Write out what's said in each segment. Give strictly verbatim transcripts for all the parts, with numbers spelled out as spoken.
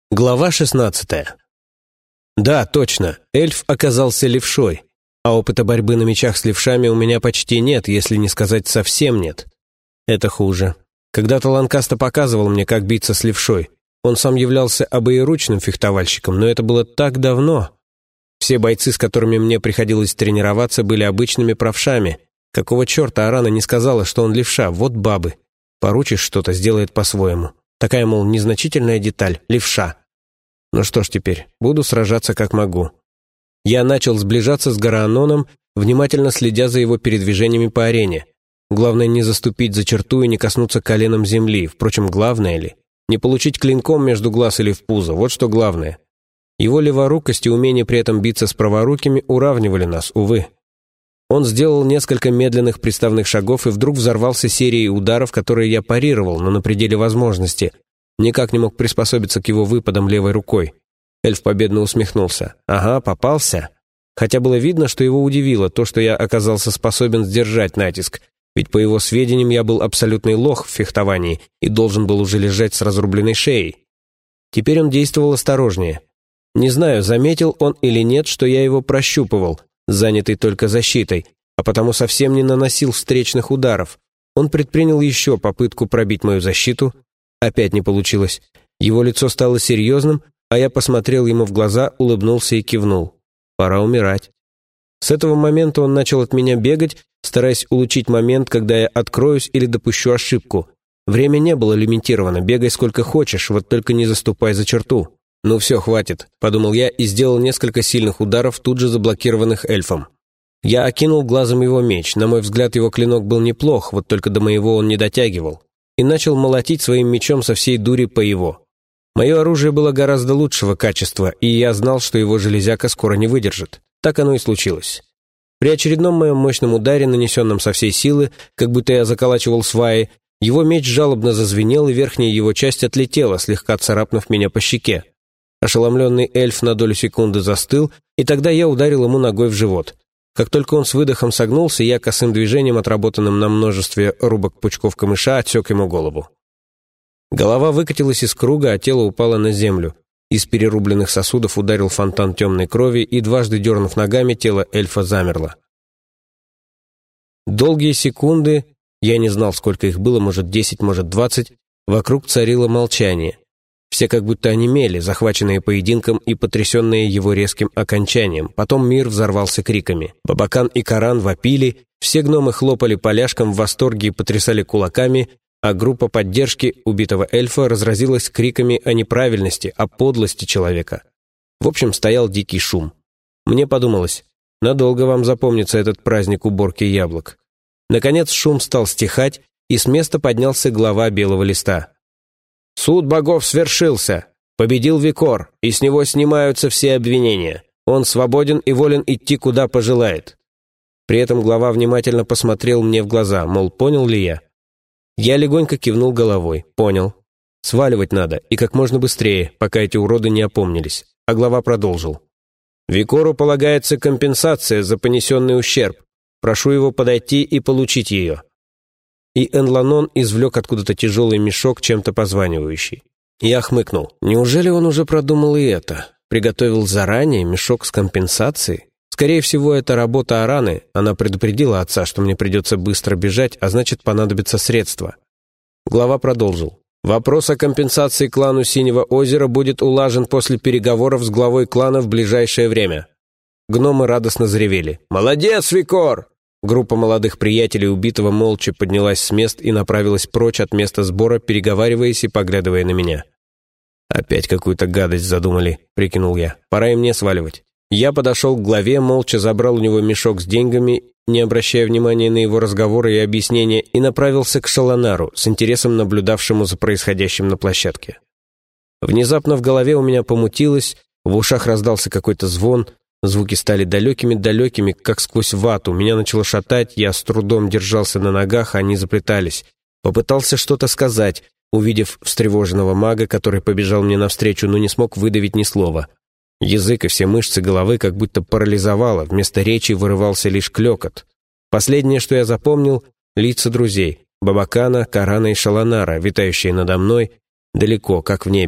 Глава шестнадцатая. Да, точно, эльф оказался левшой, а опыта борьбы на мечах с левшами у меня почти нет, если не сказать совсем нет. Это хуже. Когда-то Ланкаста показывал мне, как биться с левшой. Он сам являлся обоеручным фехтовальщиком, но это было так давно. Все бойцы, с которыми мне приходилось тренироваться, были обычными правшами. Какого черта Арана не сказала, что он левша? Вот бабы. Поручишь что-то, сделает по-своему. Такая, мол, незначительная деталь, левша. Ну что ж теперь, буду сражаться как могу. Я начал сближаться с Гарааноном, внимательно следя за его передвижениями по арене. Главное не заступить за черту и не коснуться коленом земли. Впрочем, главное ли? Не получить клинком между глаз или в пузо, вот что главное. Его леворукость и умение при этом биться с праворукими уравнивали нас, увы. Он сделал несколько медленных приставных шагов и вдруг взорвался серией ударов, которые я парировал, но на пределе возможности. Никак не мог приспособиться к его выпадам левой рукой. Эльф победно усмехнулся. «Ага, попался». Хотя было видно, что его удивило то, что я оказался способен сдержать натиск, ведь по его сведениям я был абсолютный лох в фехтовании и должен был уже лежать с разрубленной шеей. Теперь он действовал осторожнее. Не знаю, заметил он или нет, что я его прощупывал, занятый только защитой, а потому совсем не наносил встречных ударов. Он предпринял еще попытку пробить мою защиту. Опять не получилось. Его лицо стало серьезным, а я посмотрел ему в глаза, улыбнулся и кивнул. Пора умирать. С этого момента он начал от меня бегать, стараясь улучшить момент, когда я откроюсь или допущу ошибку. Время не было лимитировано, бегай сколько хочешь, вот только не заступай за черту. «Ну все, хватит», — подумал я и сделал несколько сильных ударов, тут же заблокированных эльфом. Я окинул глазом его меч. На мой взгляд, его клинок был неплох, вот только до моего он не дотягивал. И начал молотить своим мечом со всей дури по его. Мое оружие было гораздо лучшего качества, и я знал, что его железяка скоро не выдержит. Так оно и случилось. При очередном моем мощном ударе, нанесенном со всей силы, как будто я заколачивал сваи, его меч жалобно зазвенел, и верхняя его часть отлетела, слегка царапнув меня по щеке. Ошеломленный эльф на долю секунды застыл, и тогда я ударил ему ногой в живот. Как только он с выдохом согнулся, я косым движением, отработанным на множестве рубок пучков камыша, отсек ему голову. Голова выкатилась из круга, а тело упало на землю. Из перерубленных сосудов ударил фонтан темной крови, и дважды дернув ногами, тело эльфа замерло. Долгие секунды, я не знал, сколько их было, может десять, может двадцать, вокруг царило молчание. Все как будто онемели, захваченные поединком и потрясенные его резким окончанием. Потом мир взорвался криками. Бабакан и Каран вопили, все гномы хлопали поляшком в восторге и потрясали кулаками, а группа поддержки убитого эльфа разразилась криками о неправильности, о подлости человека. В общем, стоял дикий шум. Мне подумалось, надолго вам запомнится этот праздник уборки яблок. Наконец шум стал стихать, и с места поднялся глава Белого Листа. «Суд богов свершился. Победил Викор, и с него снимаются все обвинения. Он свободен и волен идти, куда пожелает». При этом глава внимательно посмотрел мне в глаза, мол, понял ли я. Я легонько кивнул головой. Понял. Сваливать надо, и как можно быстрее, пока эти уроды не опомнились. А глава продолжил. «Викору полагается компенсация за понесенный ущерб. Прошу его подойти и получить ее». И Энланон извлек откуда-то тяжелый мешок, чем-то позванивающий. Я хмыкнул. Неужели он уже продумал и это? Приготовил заранее мешок с компенсацией? Скорее всего, это работа Араны. Она предупредила отца, что мне придется быстро бежать, а значит, понадобятся средства. Глава продолжил. Вопрос о компенсации клану Синего озера будет улажен после переговоров с главой клана в ближайшее время. Гномы радостно заревели. «Молодец, Викор!» Группа молодых приятелей убитого молча поднялась с мест и направилась прочь от места сбора, переговариваясь и поглядывая на меня. «Опять какую-то гадость задумали», — прикинул я. «Пора и мне сваливать». Я подошел к главе, молча забрал у него мешок с деньгами, не обращая внимания на его разговоры и объяснения, и направился к Шаланару, с интересом наблюдавшему за происходящим на площадке. Внезапно в голове у меня помутилось, в ушах раздался какой-то звон, звуки стали далекими-далекими, как сквозь вату, меня начало шатать, я с трудом держался на ногах, а они заплетались. Попытался что-то сказать, увидев встревоженного мага, который побежал мне навстречу, но не смог выдавить ни слова. Язык и все мышцы головы как будто парализовало, вместо речи вырывался лишь клёкот. Последнее, что я запомнил, лица друзей, Бабакана, Карана и Шаланара, витающие надо мной, далеко, как в небе.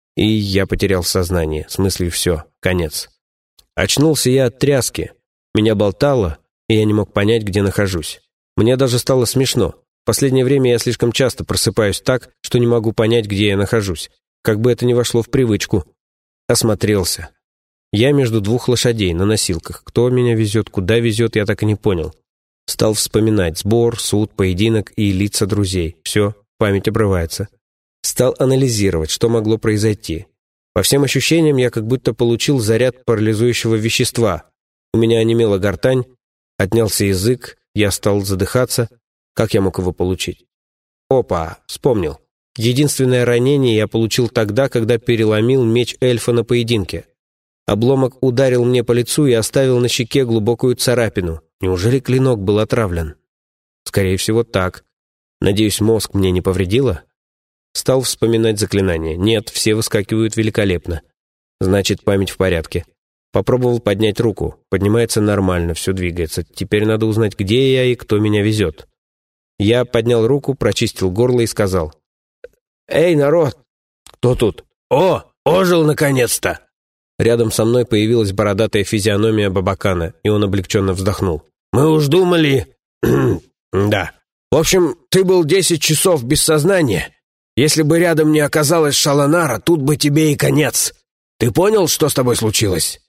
И я потерял сознание, в смысле все, конец. Очнулся я от тряски. Меня болтало, и я не мог понять, где нахожусь. Мне даже стало смешно. В последнее время я слишком часто просыпаюсь так, что не могу понять, где я нахожусь. Как бы это ни вошло в привычку. Осмотрелся. Я между двух лошадей на носилках. Кто меня везет, куда везет, я так и не понял. Стал вспоминать сбор, суд, поединок и лица друзей. Все, память обрывается. Стал анализировать, что могло произойти. По всем ощущениям, я как будто получил заряд парализующего вещества. У меня онемела гортань, отнялся язык, я стал задыхаться. Как я мог его получить? Опа, вспомнил. Единственное ранение я получил тогда, когда переломил меч эльфа на поединке. Обломок ударил мне по лицу и оставил на щеке глубокую царапину. Неужели клинок был отравлен? Скорее всего, так. Надеюсь, мозг мне не повредило? Стал вспоминать заклинания. Нет, все выскакивают великолепно. Значит, память в порядке. Попробовал поднять руку. Поднимается нормально, все двигается. Теперь надо узнать, где я и кто меня везет. Я поднял руку, прочистил горло и сказал: «Эй, народ!» «Кто тут?» «О, ожил наконец-то!» Рядом со мной появилась бородатая физиономия Бабакана, и он облегченно вздохнул. «Мы уж думали...» «Да. В общем, ты был десять часов без сознания. Если бы рядом не оказалось Шаланара, тут бы тебе и конец. Ты понял, что с тобой случилось?»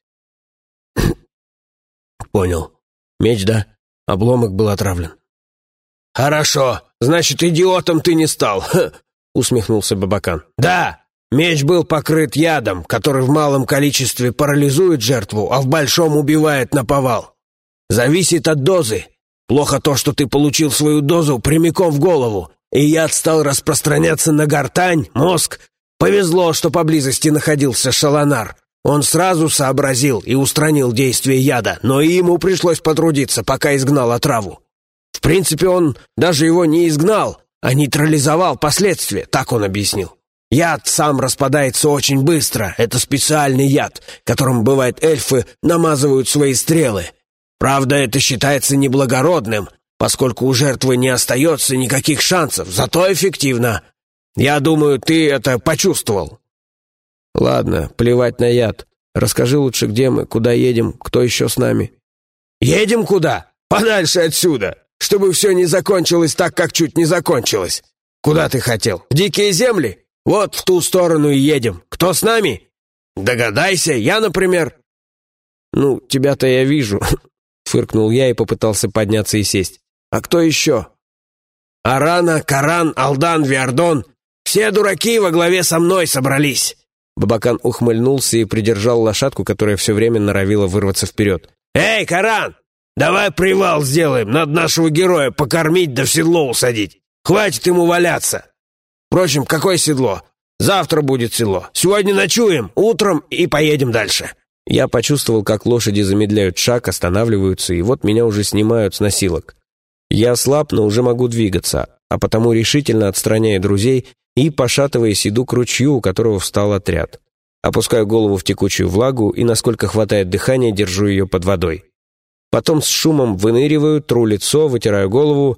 «Понял. Меч, да? Обломок был отравлен». «Хорошо. Значит, идиотом ты не стал», — усмехнулся Бабакан. «Да, меч был покрыт ядом, который в малом количестве парализует жертву, а в большом убивает наповал. Зависит от дозы. Плохо то, что ты получил свою дозу прямиком в голову, и яд стал распространяться на гортань, мозг. Повезло, что поблизости находился Шаланар. Он сразу сообразил и устранил действие яда, но и ему пришлось потрудиться, пока изгнал отраву. В принципе, он даже его не изгнал, а нейтрализовал последствия, так он объяснил. Яд сам распадается очень быстро, это специальный яд, которым, бывает, эльфы намазывают свои стрелы. Правда, это считается неблагородным, поскольку у жертвы не остается никаких шансов, зато эффективно. Я думаю, ты это почувствовал». «Ладно, плевать на яд. Расскажи лучше, где мы, куда едем, кто еще с нами». «Едем куда? Подальше отсюда, чтобы все не закончилось так, как чуть не закончилось. Куда ты хотел? В дикие земли? Вот в ту сторону и едем. Кто с нами? Догадайся, я, например». «Ну, тебя-то я вижу», — фыркнул я и попытался подняться и сесть. «А кто еще?» «Арана, Каран, Алдан, Виардон. Все дураки во главе со мной собрались». Бабакан ухмыльнулся и придержал лошадку, которая все время норовила вырваться вперед. «Эй, Каран, давай привал сделаем, надо нашего героя покормить да в седло усадить. Хватит ему валяться. Впрочем, какое седло? Завтра будет седло. Сегодня ночуем, утром и поедем дальше». Я почувствовал, как лошади замедляют шаг, останавливаются, и вот меня уже снимают с носилок. Я слаб, но уже могу двигаться, а потому решительно отстраняю друзей и, пошатываясь, иду к ручью, у которого встал отряд. Опускаю голову в текучую влагу и, насколько хватает дыхания, держу ее под водой. Потом с шумом выныриваю, тру лицо, вытираю голову.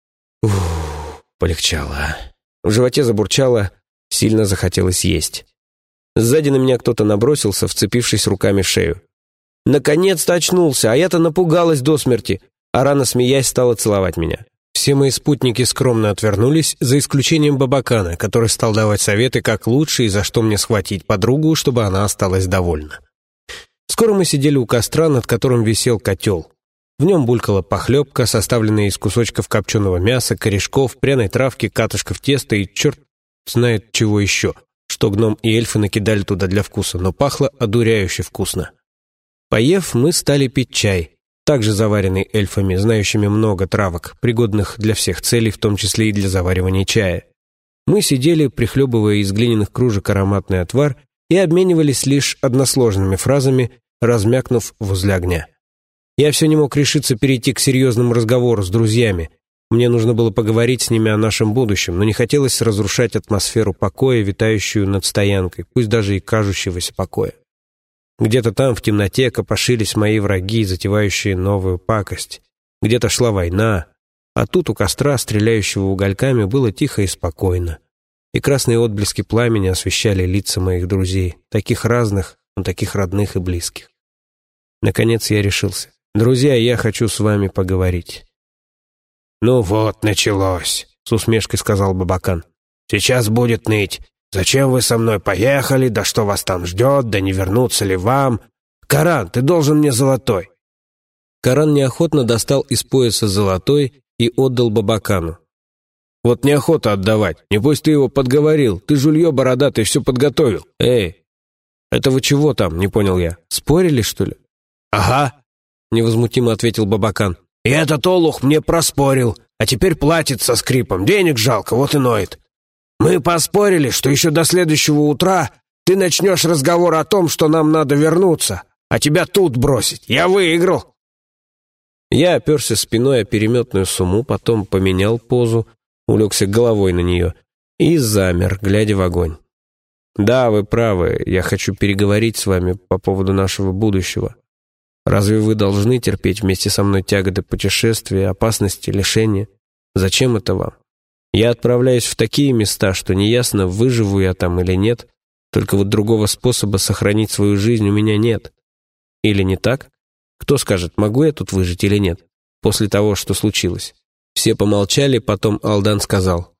Ух, полегчало. В животе забурчало, сильно захотелось есть. Сзади на меня кто-то набросился, вцепившись руками в шею. Наконец-то очнулся, а я-то напугалась до смерти. Арана, смеясь, стала целовать меня. Все мои спутники скромно отвернулись, за исключением Бабакана, который стал давать советы, как лучше и за что мне схватить подругу, чтобы она осталась довольна. Скоро мы сидели у костра, над которым висел котел. В нем булькала похлебка, составленная из кусочков копченого мяса, корешков, пряной травки, катышков теста и черт знает чего еще, что гном и эльфы накидали туда для вкуса, но пахло одуряюще вкусно. Поев, мы стали пить чай, также заваренный эльфами, знающими много травок, пригодных для всех целей, в том числе и для заваривания чая. Мы сидели, прихлебывая из глиняных кружек ароматный отвар, и обменивались лишь односложными фразами, размякнув возле огня. Я все не мог решиться перейти к серьезному разговору с друзьями. Мне нужно было поговорить с ними о нашем будущем, но не хотелось разрушать атмосферу покоя, витающую над стоянкой, пусть даже и кажущегося покоя. Где-то там в темноте копошились мои враги, затевающие новую пакость. Где-то шла война, а тут у костра, стреляющего угольками, было тихо и спокойно. и красные отблески пламени освещали лица моих друзей, таких разных, но таких родных и близких. Наконец я решился. «Друзья, я хочу с вами поговорить». «Ну вот, началось», — с усмешкой сказал Бабакан. «Сейчас будет ныть. Зачем вы со мной поехали? Да что вас там ждет? Да не вернуться ли вам? Коран, ты должен мне золотой». Коран неохотно достал из пояса золотой и отдал Бабакану. «Вот неохота отдавать. Небось, ты его подговорил. Ты жулье бородатый все подготовил». «Эй, это вы чего там?» — не понял я. «Спорили, что ли?» «Ага», — невозмутимо ответил Бабакан. «И этот олух мне проспорил, а теперь платит со скрипом. Денег жалко, вот и ноет. Мы поспорили, что еще до следующего утра ты начнешь разговор о том, что нам надо вернуться, а тебя тут бросить. Я выиграл». Я оперся спиной о переметную сумму, потом поменял позу, улегся головой на нее и замер, глядя в огонь. «Да, вы правы, я хочу переговорить с вами по поводу нашего будущего. Разве вы должны терпеть вместе со мной тяготы путешествия, опасности, лишения? Зачем это вам? Я отправляюсь в такие места, что неясно, выживу я там или нет, только вот другого способа сохранить свою жизнь у меня нет. Или не так? Кто скажет, могу я тут выжить или нет, после того, что случилось?» Все помолчали, потом Алдан сказал: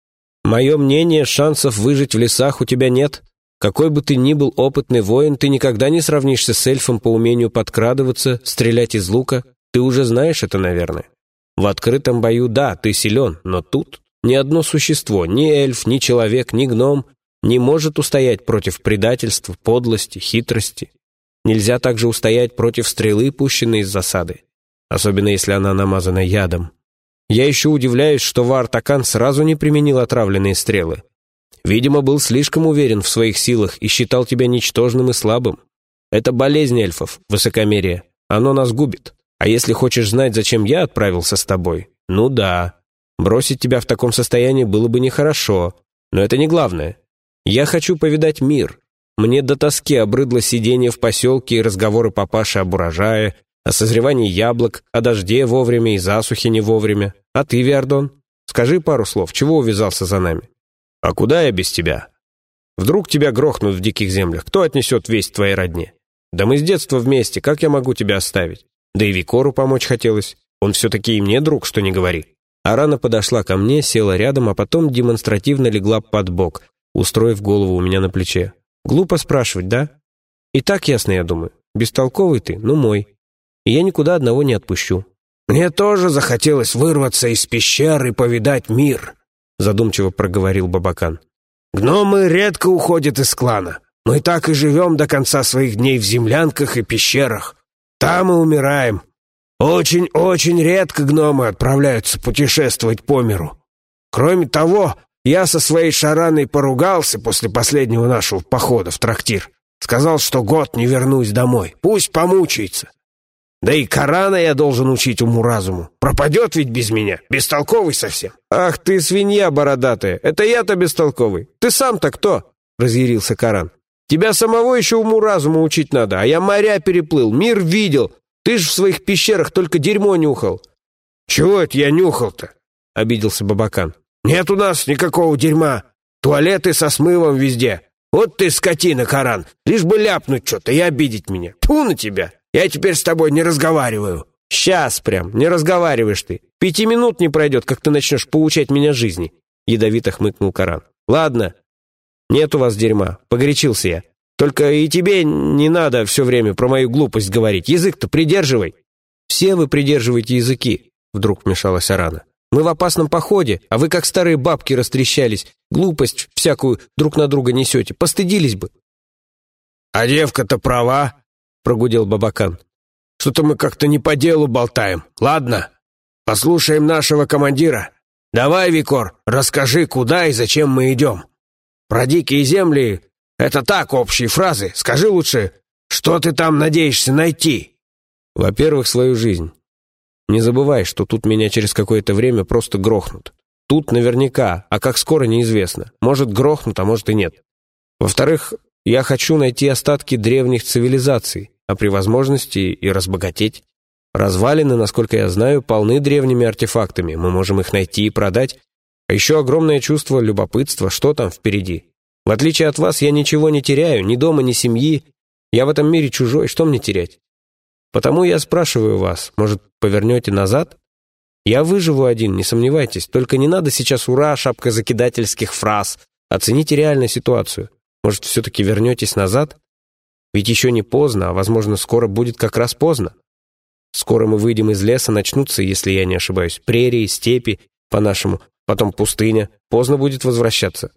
«Мое мнение, шансов выжить в лесах у тебя нет. Какой бы ты ни был опытный воин, ты никогда не сравнишься с эльфом по умению подкрадываться, стрелять из лука. Ты уже знаешь это, наверное. В открытом бою, да, ты силен, но тут ни одно существо, ни эльф, ни человек, ни гном не может устоять против предательства, подлости, хитрости. Нельзя также устоять против стрелы, пущенной из засады, особенно если она намазана ядом. Я еще удивляюсь, что Ваар-Такан сразу не применил отравленные стрелы. Видимо, был слишком уверен в своих силах и считал тебя ничтожным и слабым. Это болезнь эльфов, высокомерие. Оно нас губит. А если хочешь знать, зачем я отправился с тобой, ну да, бросить тебя в таком состоянии было бы нехорошо. Но это не главное. Я хочу повидать мир. Мне до тоски обрыдло сидение в поселке и разговоры папаши об урожае, о созревании яблок, о дожде вовремя и засухе не вовремя. А ты, Виардон, скажи пару слов, чего увязался за нами? А куда я без тебя? Вдруг тебя грохнут в диких землях, кто отнесет весть твоей родне? Да мы с детства вместе, как я могу тебя оставить? Да и Викору помочь хотелось, он все-таки и мне друг, что не говори». Арана подошла ко мне, села рядом, а потом демонстративно легла под бок, устроив голову у меня на плече. «Глупо спрашивать, да? И так ясно, я думаю. Бестолковый ты, ну мой. И я никуда одного не отпущу». «Мне тоже захотелось вырваться из пещеры и повидать мир», — задумчиво проговорил Бабакан. «Гномы редко уходят из клана. Мы так и живем до конца своих дней в землянках и пещерах. Там и умираем. Очень-очень редко гномы отправляются путешествовать по миру. Кроме того, я со своей шараной поругался после последнего нашего похода в трактир. Сказал, что год не вернусь домой. Пусть помучается. Да и Корана я должен учить уму-разуму. Пропадет ведь без меня, бестолковый совсем». «Ах ты, свинья бородатая, это я-то бестолковый. Ты сам-то кто?» — разъярился Коран. «Тебя самого еще уму-разуму учить надо, а я моря переплыл, мир видел. Ты ж в своих пещерах только дерьмо нюхал». «Чего это я нюхал-то?» — обиделся Бабакан. «Нет у нас никакого дерьма. Туалеты со смывом везде. Вот ты скотина, Коран, лишь бы ляпнуть что-то и обидеть меня. Тьфу на тебя! Я теперь с тобой не разговариваю». «Сейчас прям, не разговариваешь ты. Пяти минут не пройдет, как ты начнешь поучать меня жизни», — ядовито хмыкнул Коран. «Ладно, нет у вас дерьма, погорячился я. Только и тебе не надо все время про мою глупость говорить. Язык-то придерживай». «Все вы придерживаете языки», — вдруг вмешалась Арана. «Мы в опасном походе, а вы как старые бабки растрещались. Глупость всякую друг на друга несете. Постыдились бы». «А девка-то права», — прогудел Бабакан. «Что-то мы как-то не по делу болтаем. Ладно, послушаем нашего командира. Давай, Викор, расскажи, куда и зачем мы идем. Про дикие земли — это так, общие фразы. Скажи лучше, что ты там надеешься найти?» «Во-первых, свою жизнь. Не забывай, что тут меня через какое-то время просто грохнут. Тут наверняка, а как скоро неизвестно. Может, грохнут, а может и нет. Во-вторых, я хочу найти остатки древних цивилизаций, а при возможности и разбогатеть. Развалины, насколько я знаю, полны древними артефактами. Мы можем их найти и продать. А еще огромное чувство любопытства, что там впереди. В отличие от вас, я ничего не теряю, ни дома, ни семьи. Я в этом мире чужой, что мне терять? Потому я спрашиваю вас, может, повернете назад? Я выживу один, не сомневайтесь, только не надо сейчас ура, шапка закидательских фраз. Оцените реальную ситуацию. Может, все-таки вернетесь назад? Ведь еще не поздно, а, возможно, скоро будет как раз поздно. Скоро мы выйдем из леса, начнутся, если я не ошибаюсь, прерии, степи, по-нашему, потом пустыня. Поздно будет возвращаться.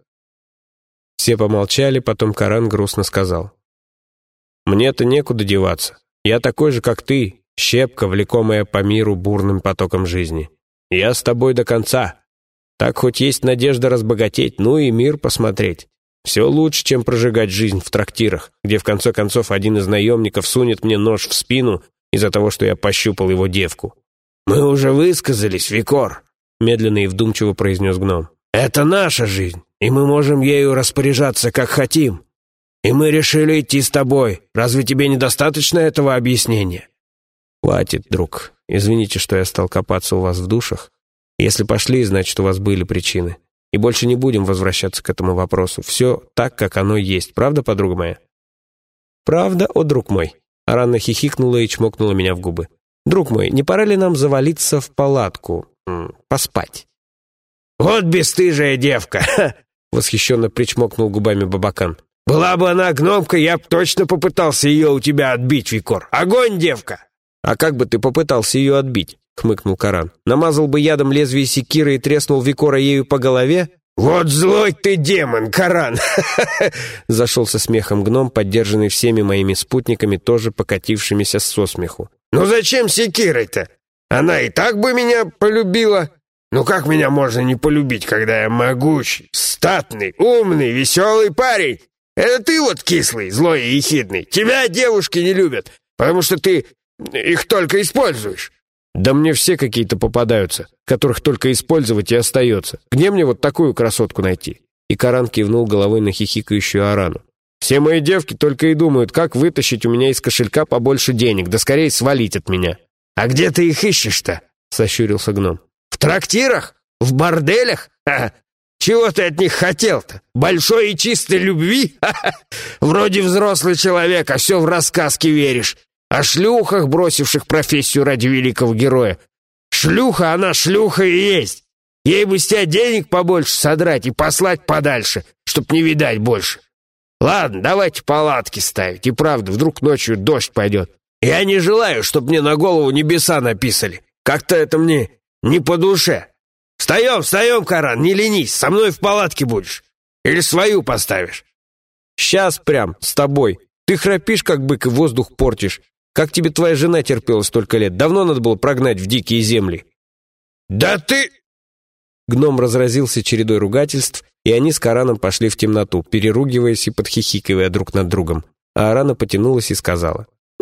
Все помолчали, потом Коран грустно сказал. «Мне-то некуда деваться. Я такой же, как ты, щепка, влекомая по миру бурным потоком жизни. Я с тобой до конца. Так хоть есть надежда разбогатеть, ну и мир посмотреть. Все лучше, чем прожигать жизнь в трактирах, где в конце концов один из наемников сунет мне нож в спину из-за того, что я пощупал его девку». «Мы уже высказались, Викор», — медленно и вдумчиво произнес гном. «Это наша жизнь, и мы можем ею распоряжаться, как хотим. И мы решили идти с тобой. Разве тебе недостаточно этого объяснения?» «Хватит, друг. Извините, что я стал копаться у вас в душах. Если пошли, значит, у вас были причины. И больше не будем возвращаться к этому вопросу. Все так, как оно есть. Правда, подруга моя?» «Правда, о, друг мой». Аранна хихикнула и чмокнула меня в губы. «Друг мой, не пора ли нам завалиться в палатку? М, поспать?» «Вот бесстыжая девка!» — восхищенно причмокнул губами Бабакан. «Была бы она гномка, я б точно попытался ее у тебя отбить, Викор. Огонь, девка!» «А как бы ты попытался ее отбить?» — хмыкнул Коран. «Намазал бы ядом лезвие секиры и треснул Викора ею по голове?» «Вот злой ты демон, Коран!» Зашелся смехом гном, поддержанный всеми моими спутниками, тоже покатившимися со смеху. «Ну зачем секирой-то? Она и так бы меня полюбила. Ну как меня можно не полюбить, когда я могучий, статный, умный, веселый парень? Это ты вот кислый, злой и ехидный. Тебя девушки не любят, потому что ты их только используешь». «Да мне все какие-то попадаются, которых только использовать и остается. Где мне вот такую красотку найти?» И Коран кивнул головой на хихикающую Арану. «Все мои девки только и думают, как вытащить у меня из кошелька побольше денег, да скорее свалить от меня». «А где ты их ищешь-то?» — сощурился гном. «В трактирах? В борделях? Ха-ха. Чего ты от них хотел-то? Большой и чистой любви? Ха-ха. Вроде взрослый человек, а все в рассказки веришь. О шлюхах, бросивших профессию ради великого героя. Шлюха, она шлюха и есть. Ей бы с тебя денег побольше содрать и послать подальше, чтоб не видать больше. Ладно, давайте палатки ставить. И правда, вдруг ночью дождь пойдет. Я не желаю, чтоб мне на голову небеса написали. Как-то это мне не по душе. Встаем, встаем, Коран, не ленись, со мной в палатке будешь. Или свою поставишь?» «Сейчас прям, с тобой. Ты храпишь, как бык, и воздух портишь. Как тебе твоя жена терпела столько лет? Давно надо было прогнать в дикие земли». «Да ты...» Гном разразился чередой ругательств, и они с Кораном пошли в темноту, переругиваясь и подхихикивая друг над другом. А Арана потянулась и сказала: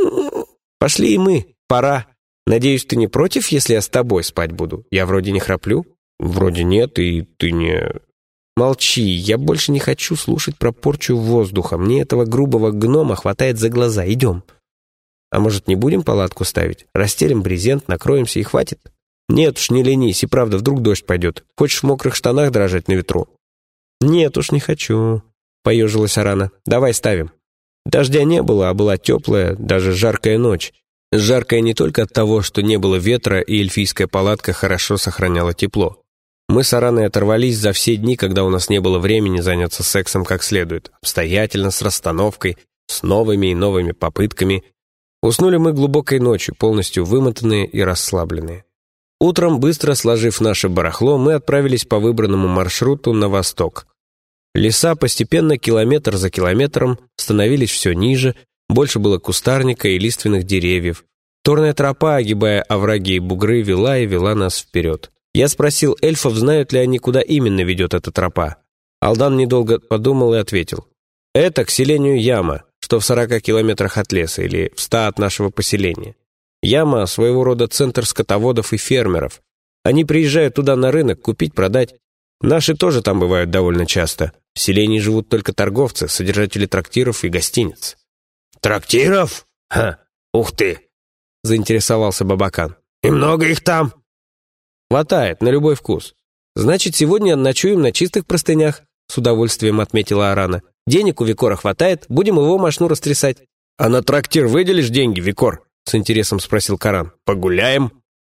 «Пошли и мы, пора. Надеюсь, ты не против, если я с тобой спать буду? Я вроде не храплю?» «Вроде нет, и ты не...» «Молчи, я больше не хочу слушать про порчу воздуха. Мне этого грубого гнома хватает за глаза. Идем». «А может, не будем палатку ставить? Расстелим брезент, накроемся и хватит?» «Нет уж, не ленись, и правда, вдруг дождь пойдет. Хочешь в мокрых штанах дрожать на ветру?» «Нет уж, не хочу», — поежилась Арана. «Давай ставим». Дождя не было, а была теплая, даже жаркая ночь. Жаркая не только от того, что не было ветра, и эльфийская палатка хорошо сохраняла тепло. Мы с Араной оторвались за все дни, когда у нас не было времени заняться сексом как следует, обстоятельно, с расстановкой, с новыми и новыми попытками. Уснули мы глубокой ночью, полностью вымотанные и расслабленные. Утром, быстро сложив наше барахло, мы отправились по выбранному маршруту на восток. Леса постепенно, километр за километром, становились все ниже, больше было кустарника и лиственных деревьев. Торная тропа, огибая овраги и бугры, вела и вела нас вперед. Я спросил эльфов, знают ли они, куда именно ведет эта тропа. Алдан недолго подумал и ответил: «Это к селению Яма, что в сорока километрах от леса, или в ста от нашего поселения. Яма — своего рода центр скотоводов и фермеров. Они приезжают туда на рынок купить, продать. Наши тоже там бывают довольно часто. В селении живут только торговцы, содержатели трактиров и гостиниц». «Трактиров? Ха, ух ты!» — заинтересовался Бабакан. «И много их там?» «Хватает, на любой вкус. Значит, сегодня ночуем на чистых простынях», — с удовольствием отметила Арана. «Денег у Викора хватает, будем его мошну растрясать». «А на трактир выделишь деньги, Викор?» — с интересом спросил Каран. «Погуляем?»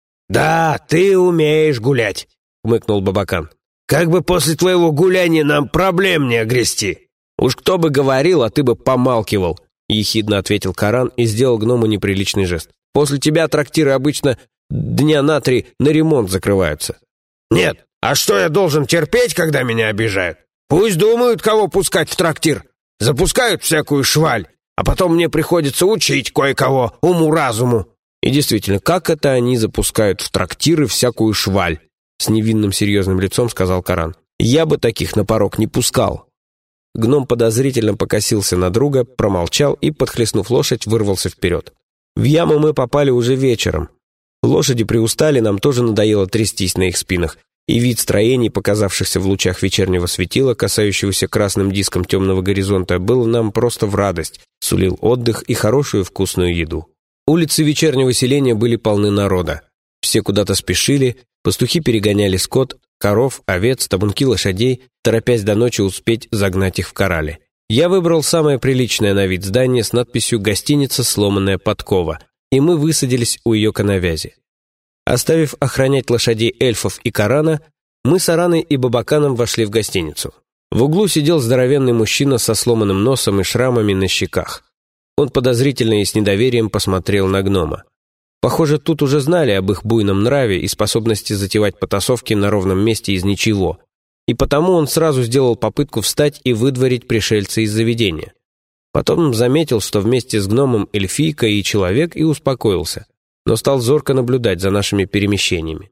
«Да, ты умеешь гулять», — хмыкнул Бабакан. «Как бы после твоего гуляния нам проблем не огрести». «Уж кто бы говорил, а ты бы помалкивал», — ехидно ответил Каран и сделал гному неприличный жест. «После тебя трактиры обычно дня на три на ремонт закрываются». «Нет, а что я должен терпеть, когда меня обижают? Пусть думают, кого пускать в трактир. Запускают всякую шваль, а потом мне приходится учить кое-кого уму-разуму». И действительно, как это они запускают в трактиры всякую шваль? С невинным серьезным лицом сказал Каран. «Я бы таких на порог не пускал». Гном подозрительно покосился на друга, промолчал и, подхлестнув лошадь, вырвался вперед. В яму мы попали уже вечером. Лошади приустали, нам тоже надоело трястись на их спинах, и вид строений, показавшихся в лучах вечернего светила, касающегося красным диском темного горизонта, был нам просто в радость, сулил отдых и хорошую вкусную еду. Улицы вечернего селения были полны народа. Все куда-то спешили, пастухи перегоняли скот, коров, овец, табунки лошадей, торопясь до ночи успеть загнать их в коррали. Я выбрал самое приличное на вид здание с надписью «Гостиница «Сломанная подкова», и мы высадились у ее коновязи. Оставив охранять лошадей эльфов и Карана, мы с Араной и Бабаканом вошли в гостиницу. В углу сидел здоровенный мужчина со сломанным носом и шрамами на щеках. Он подозрительно и с недоверием посмотрел на гнома. Похоже, тут уже знали об их буйном нраве и способности затевать потасовки на ровном месте из ничего, и потому он сразу сделал попытку встать и выдворить пришельца из заведения. Потом заметил, что вместе с гномом эльфийка и человек, и успокоился, но стал зорко наблюдать за нашими перемещениями.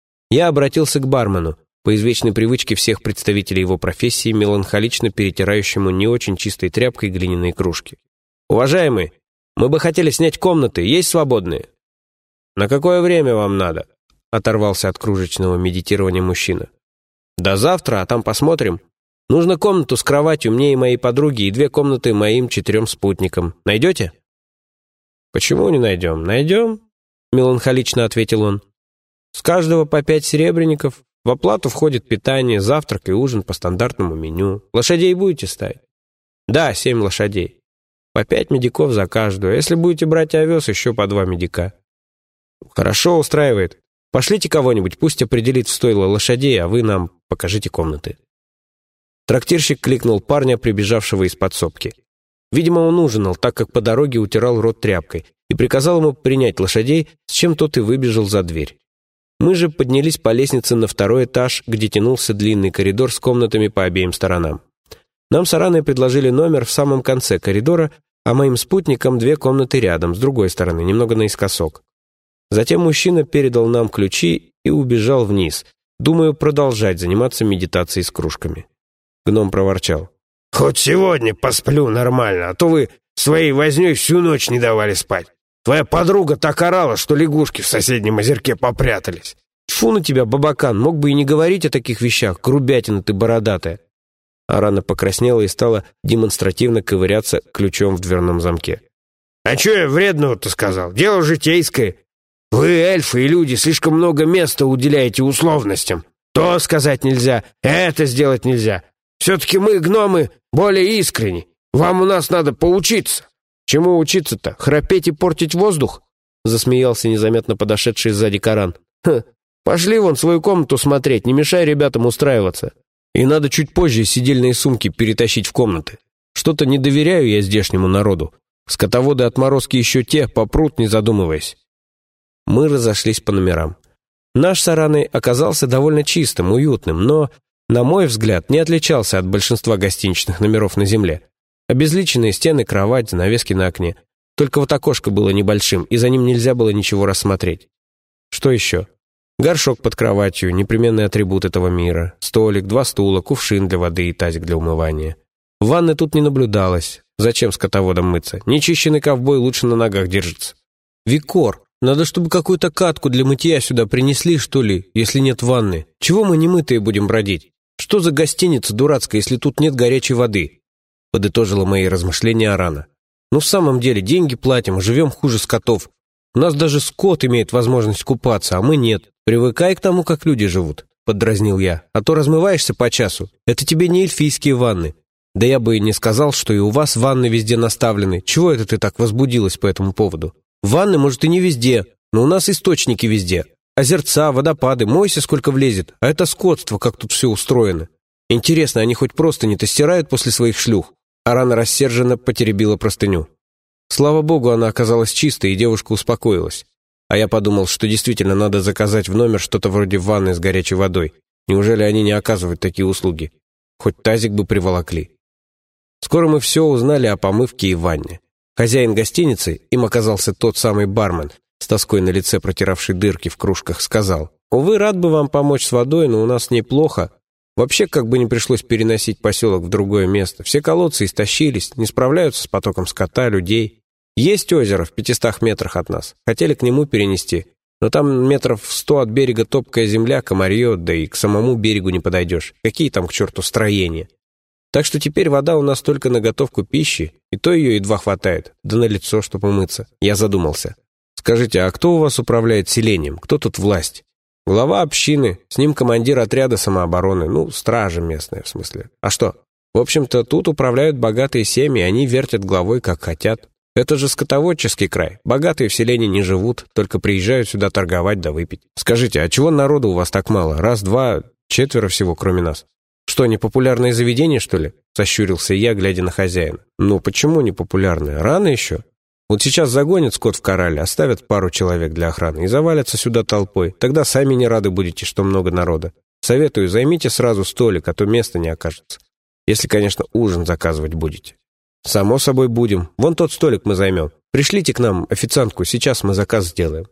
Я обратился к бармену, по извечной привычке всех представителей его профессии, меланхолично перетирающему не очень чистой тряпкой глиняные кружки. «Уважаемый, мы бы хотели снять комнаты, есть свободные?» «На какое время вам надо?» — оторвался от кружечного медитирования мужчина. «До завтра, а там посмотрим. Нужно комнату с кроватью мне и моей подруге и две комнаты моим четырем спутникам. Найдете?» «Почему не найдем? Найдем», — меланхолично ответил он. «С каждого по пять серебряников. В оплату входит питание, завтрак и ужин по стандартному меню. Лошадей будете ставить?» «Да, семь лошадей. По пять медиков за каждую. Если будете брать овес, еще по два медика». «Хорошо, устраивает. Пошлите кого-нибудь, пусть определит в стойло лошадей, а вы нам покажите комнаты». Трактирщик кликнул парня, прибежавшего из подсобки. Видимо, он ужинал, так как по дороге утирал рот тряпкой, и приказал ему принять лошадей, с чем тот и выбежал за дверь. Мы же поднялись по лестнице на второй этаж, где тянулся длинный коридор с комнатами по обеим сторонам. Нам с Араной предложили номер в самом конце коридора, а моим спутникам две комнаты рядом, с другой стороны, немного наискосок. Затем мужчина передал нам ключи и убежал вниз, думаю, продолжать заниматься медитацией с кружками. Гном проворчал. «Хоть сегодня посплю нормально, а то вы своей вознёй всю ночь не давали спать. Твоя подруга так орала, что лягушки в соседнем озерке попрятались». «Тьфу на тебя, Бабакан, мог бы и не говорить о таких вещах, грубятина ты бородатая». Арана покраснела и стала демонстративно ковыряться ключом в дверном замке. «А чё я вредного-то сказал? Дело житейское. Вы, эльфы и люди, слишком много места уделяете условностям. То сказать нельзя, это сделать нельзя. Все-таки мы, гномы, более искренни. Вам у нас надо поучиться». «Чему учиться-то? Храпеть и портить воздух?» Засмеялся незаметно подошедший сзади Каран. «Ха, пошли вон свою комнату смотреть, не мешай ребятам устраиваться. И надо чуть позже сидельные сумки перетащить в комнаты. Что-то не доверяю я здешнему народу. Скотоводы отморозки еще те, попрут, не задумываясь». Мы разошлись по номерам. Наш с Араной оказался довольно чистым, уютным, но, на мой взгляд, не отличался от большинства гостиничных номеров на земле. Обезличенные стены, кровать, занавески на окне. Только вот окошко было небольшим, и за ним нельзя было ничего рассмотреть. Что еще? Горшок под кроватью, непременный атрибут этого мира. Столик, два стула, кувшин для воды и тазик для умывания. Ванны тут не наблюдалось. Зачем скотоводам мыться? Нечищенный ковбой лучше на ногах держится. «Викор, надо, чтобы какую-то катку для мытья сюда принесли, что ли, если нет ванны. Чего мы немытые будем бродить? Что за гостиница дурацкая, если тут нет горячей воды?» Подытожила мои размышления Арана. «Ну, в самом деле, деньги платим, живем хуже скотов. У нас даже скот имеет возможность купаться, а мы нет. Привыкай к тому, как люди живут», поддразнил я, «а то размываешься по часу. Это тебе не эльфийские ванны. Да я бы и не сказал, что и у вас ванны везде наставлены. Чего это ты так возбудилась по этому поводу? Ванны, может, и не везде, но у нас источники везде. Озерца, водопады, мойся, сколько влезет. А это скотство, как тут все устроено. Интересно, они хоть просто не-то стирают после своих шлюх?» Арана рассерженно потеребила простыню. Слава богу, она оказалась чистой, и девушка успокоилась. А я подумал, что действительно надо заказать в номер что-то вроде ванны с горячей водой. Неужели они не оказывают такие услуги? Хоть тазик бы приволокли. Скоро мы все узнали о помывке и ванне. Хозяин гостиницы, им оказался тот самый бармен, с тоской на лице протиравший дырки в кружках, сказал: «Увы, рад бы вам помочь с водой, но у нас неплохо. Вообще, как бы не пришлось переносить поселок в другое место. Все колодцы истощились, не справляются с потоком скота, людей. Есть озеро в пятистах метрах от нас. Хотели к нему перенести, но там метров в сто от берега топкая земля, комарье, да и к самому берегу не подойдешь. Какие там к черту строения? Так что теперь вода у нас только на готовку пищи, и то ее едва хватает, да на лицо, чтобы умыться». Я задумался. «Скажите, а кто у вас управляет селением? Кто тут власть?» «Глава общины, с ним командир отряда самообороны, ну, стража местная, в смысле. А что? В общем-то, тут управляют богатые семьи, они вертят головой, как хотят. Это же скотоводческий край. Богатые в селении не живут, только приезжают сюда торговать да выпить. Скажите, а чего народу у вас так мало? Раз, два, четверо всего, кроме нас. Что, непопулярное заведение, что ли?» Сощурился я, глядя на хозяина. «Ну, почему непопулярное? Рано еще. Вот сейчас загонят скот в корале, оставят пару человек для охраны и завалятся сюда толпой. Тогда сами не рады будете, что много народа. Советую, займите сразу столик, а то места не окажется. Если, конечно, ужин заказывать будете». «Само собой будем. Вон тот столик мы займем. Пришлите к нам официантку, сейчас мы заказ сделаем».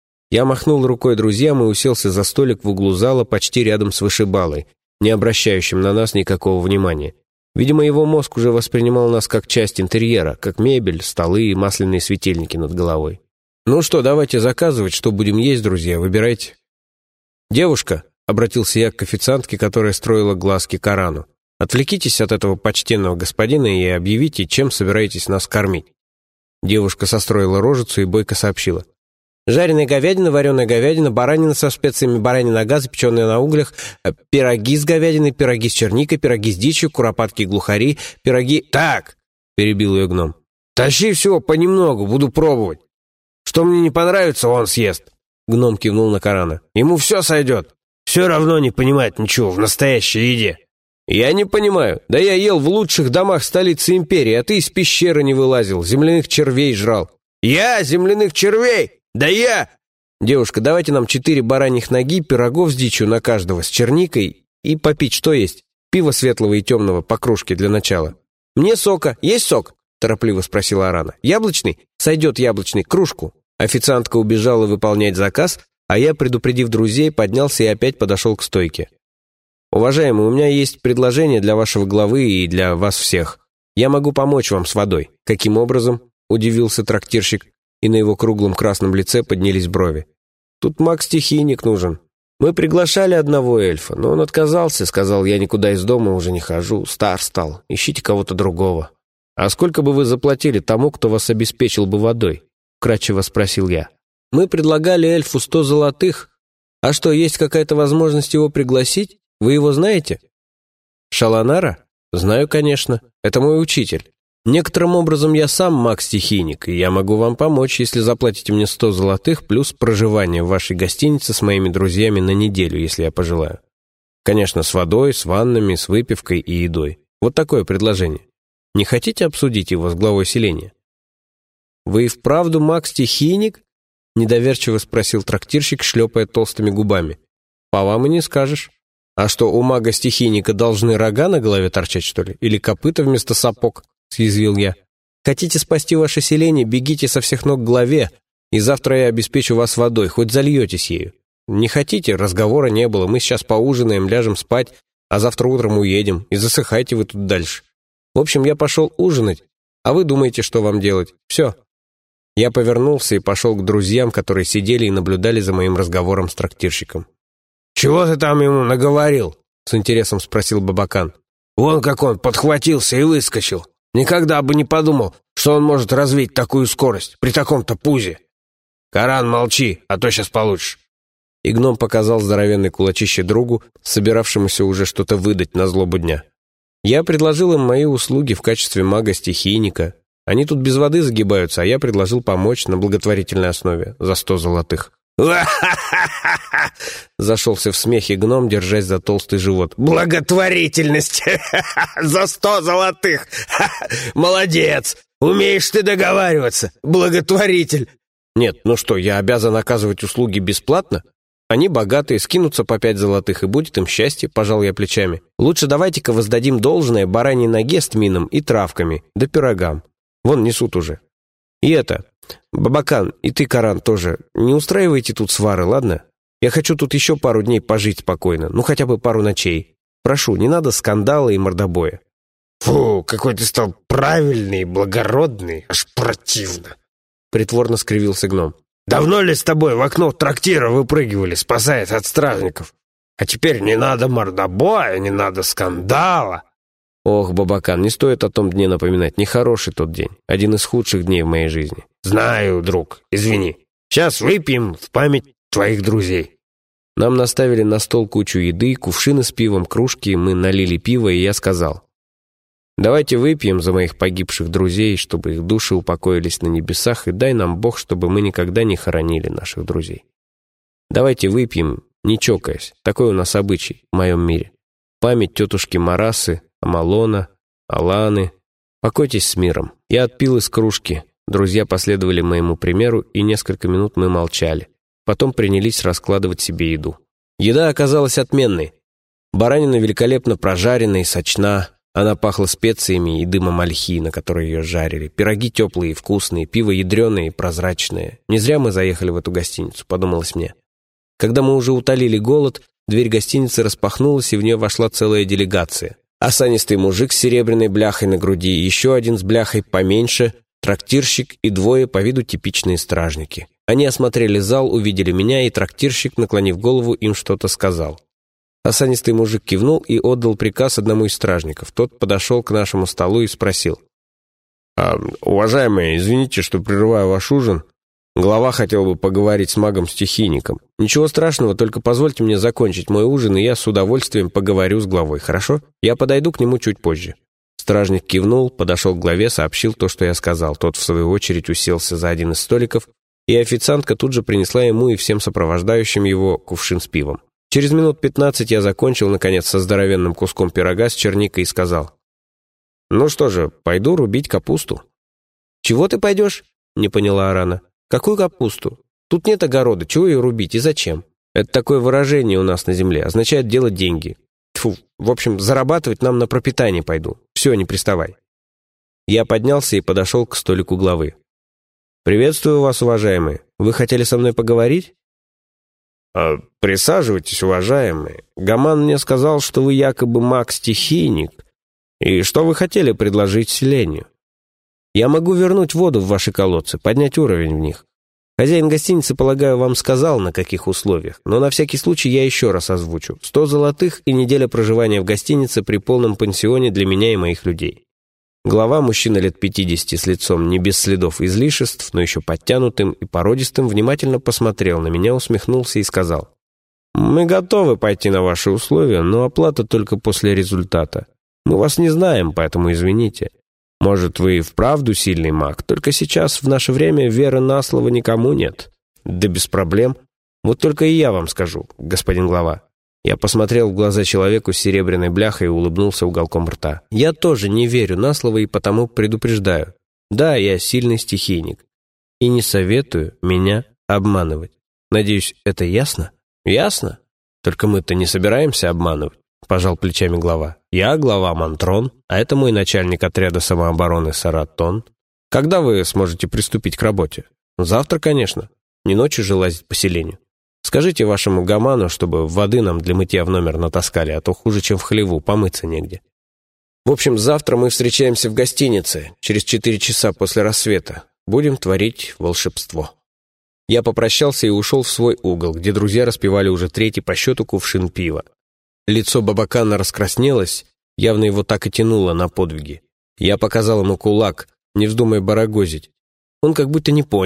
Я махнул рукой друзьям и уселся за столик в углу зала почти рядом с вышибалой, не обращающим на нас никакого внимания. Видимо, его мозг уже воспринимал нас как часть интерьера, как мебель, столы и масляные светильники над головой. «Ну что, давайте заказывать, что будем есть, друзья, выбирайте». «Девушка», — обратился я к официантке, которая строила глазки Корану, «отвлекитесь от этого почтенного господина и объявите, чем собираетесь нас кормить». Девушка состроила рожицу и бойко сообщила: «Жареная говядина, вареная говядина, баранина со специями, баранья нога, запеченная на углях, пироги с говядиной, пироги с черникой, пироги с дичью, куропатки и глухари, пироги...» «Так!» — перебил ее гном. «Тащи всего понемногу, буду пробовать. Что мне не понравится, он съест». Гном кивнул на Корана. «Ему все сойдет. Все равно не понимает ничего в настоящей еде». «Я не понимаю. Да я ел в лучших домах столицы империи, а ты из пещеры не вылазил, земляных червей жрал». «Я? Земляных червей? Да я...» «Девушка, давайте нам четыре бараньих ноги, пирогов с дичью на каждого, с черникой и попить что есть? Пиво светлого и темного по кружке для начала». «Мне сока. Есть сок?» — торопливо спросила Арана. «Яблочный? Сойдет яблочный. Кружку». Официантка убежала выполнять заказ, а я, предупредив друзей, поднялся и опять подошел к стойке. «Уважаемый, у меня есть предложение для вашего главы и для вас всех. Я могу помочь вам с водой». «Каким образом?» — удивился трактирщик, и на его круглом красном лице поднялись брови. «Тут маг-стихийник нужен. Мы приглашали одного эльфа, но он отказался, сказал: я никуда из дома уже не хожу, стар стал, ищите кого-то другого». «А сколько бы вы заплатили тому, кто вас обеспечил бы водой?» — вкратчиво спросил я. «Мы предлагали эльфу сто золотых. А что, есть какая-то возможность его пригласить? Вы его знаете?» «Шаланара? Знаю, конечно. Это мой учитель. Некоторым образом я сам маг-стихийник, и я могу вам помочь, если заплатите мне сто золотых плюс проживание в вашей гостинице с моими друзьями на неделю, если я пожелаю. Конечно, с водой, с ваннами, с выпивкой и едой. Вот такое предложение. Не хотите обсудить его с главой селения?» «Вы и вправду маг-стихийник?» — недоверчиво спросил трактирщик, шлепая толстыми губами. «По вам и не скажешь. А что, у мага-стихийника должны рога на голове торчать, что ли? Или копыта вместо сапог?» — съязвил я. «Хотите спасти ваше селение, бегите со всех ног к главе, и завтра я обеспечу вас водой, хоть зальетесь ею. Не хотите, разговора не было, мы сейчас поужинаем, ляжем спать, а завтра утром уедем, и засыхайте вы тут дальше. В общем, я пошел ужинать, а вы думаете, что вам делать. Все». Я повернулся и пошел к друзьям, которые сидели и наблюдали за моим разговором с трактирщиком. «Чего ты там ему наговорил?» — с интересом спросил Бабакан. «Вон как он подхватился и выскочил. Никогда бы не подумал, что он может развить такую скорость при таком-то пузе. Коран, молчи, а то сейчас получишь». И гном показал здоровенный кулачище другу, собиравшемуся уже что-то выдать на злобу дня. Я предложил им мои услуги в качестве мага-стихийника. Они тут без воды загибаются, а я предложил помочь на благотворительной основе за сто золотых. Зашелся в смехе гном, держась за толстый живот. «Благотворительность! За сто золотых! Молодец! Умеешь ты договариваться, благотворитель!» «Нет, ну что, я обязан оказывать услуги бесплатно? Они богатые, скинутся по пять золотых, и будет им счастье», — пожал я плечами. «Лучше давайте-ка воздадим должное бараньей ноге с тмином и травками, да пирогам. Вон несут уже. И это, Бабакан, и ты, Каран, тоже, не устраивайте тут свары, ладно? Я хочу тут еще пару дней пожить спокойно, ну хотя бы пару ночей. Прошу, не надо скандала и мордобоя». «Фу, какой ты стал правильный, благородный, аж противно!» Притворно скривился гном. «Давно ли с тобой в окно трактира выпрыгивали, спасаясь от стражников? А теперь не надо мордобоя, не надо скандала!» «Ох, Бабакан, не стоит о том дне напоминать. Нехороший тот день. Один из худших дней в моей жизни». «Знаю, друг, извини. Сейчас выпьем в память твоих друзей». Нам наставили на стол кучу еды, кувшины с пивом, кружки, мы налили пиво, и я сказал: «Давайте выпьем за моих погибших друзей, чтобы их души упокоились на небесах, и дай нам Бог, чтобы мы никогда не хоронили наших друзей. Давайте выпьем, не чокаясь. Такой у нас обычай в моем мире. Память тетушки Марасы, Амалона, Аланы. Покойтесь с миром». Я отпил из кружки. Друзья последовали моему примеру, и несколько минут мы молчали. Потом принялись раскладывать себе еду. Еда оказалась отменной. Баранина великолепно прожарена и сочна. Она пахла специями и дымом ольхи, на которой ее жарили. Пироги теплые и вкусные, пиво ядреное и прозрачное. Не зря мы заехали в эту гостиницу, подумалось мне. Когда мы уже утолили голод, дверь гостиницы распахнулась, и в нее вошла целая делегация. Осанистый мужик с серебряной бляхой на груди, еще один с бляхой поменьше, трактирщик и двое по виду типичные стражники. Они осмотрели зал, увидели меня, и трактирщик, наклонив голову, им что-то сказал. Осанистый мужик кивнул и отдал приказ одному из стражников. Тот подошел к нашему столу и спросил: «А, уважаемые, извините, что прерываю ваш ужин. Глава хотел бы поговорить с магом-стихийником. Ничего страшного, только позвольте мне закончить мой ужин, и я с удовольствием поговорю с главой, хорошо? Я подойду к нему чуть позже». Стражник кивнул, подошел к главе, сообщил то, что я сказал. Тот, в свою очередь, уселся за один из столиков, и официантка тут же принесла ему и всем сопровождающим его кувшин с пивом. Через минут пятнадцать я закончил, наконец, со здоровенным куском пирога с черникой и сказал: «Ну что же, пойду рубить капусту». «Чего ты пойдешь?» — не поняла Арана. «Какую капусту? Тут нет огорода, чего ее рубить и зачем? Это такое выражение у нас на земле, означает делать деньги. Тьфу, в общем, зарабатывать нам на пропитание пойду. Все, не приставай». Я поднялся и подошел к столику главы. «Приветствую вас, уважаемые. Вы хотели со мной поговорить?» А, «Присаживайтесь, уважаемые. Гаман мне сказал, что вы якобы маг-стихийник. И что вы хотели предложить селению?» «Я могу вернуть воду в ваши колодцы, поднять уровень в них. Хозяин гостиницы, полагаю, вам сказал, на каких условиях, но на всякий случай я еще раз озвучу. Сто золотых и неделя проживания в гостинице при полном пансионе для меня и моих людей». Глава, мужчина лет пятидесяти, с лицом не без следов излишеств, но еще подтянутым и породистым, внимательно посмотрел на меня, усмехнулся и сказал: «Мы готовы пойти на ваши условия, но оплата только после результата. Мы вас не знаем, поэтому извините. Может, вы и вправду сильный маг, только сейчас, в наше время, веры на слово никому нет». «Да без проблем. Вот только и я вам скажу, господин глава». Я посмотрел в глаза человеку с серебряной бляхой и улыбнулся уголком рта. «Я тоже не верю на слово и потому предупреждаю. Да, я сильный стихийник. И не советую меня обманывать. Надеюсь, это ясно?» «Ясно? Только мы-то не собираемся обманывать», — пожал плечами глава. «Я глава Мантрон, а это мой начальник отряда самообороны Саратон. Когда вы сможете приступить к работе?» «Завтра, конечно. Не ночью же лазить по селению. Скажите вашему гаману, чтобы воды нам для мытья в номер натаскали, а то хуже, чем в хлеву, помыться негде. В общем, завтра мы встречаемся в гостинице, через четыре часа после рассвета. Будем творить волшебство». Я попрощался и ушел в свой угол, где друзья распивали уже третий по счету кувшин пива. Лицо Бабакана раскраснелось, явно его так и тянуло на подвиги. Я показал ему кулак, не вздумай барагозить. Он как будто не понял,